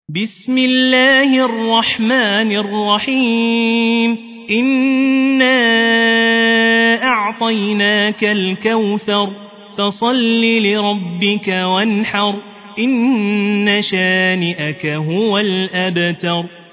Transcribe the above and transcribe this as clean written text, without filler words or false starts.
بسم الله الرحمن الرحيم إنا أعطيناك الكوثر فصل لربك وانحر إن شانئك هو الأبتر.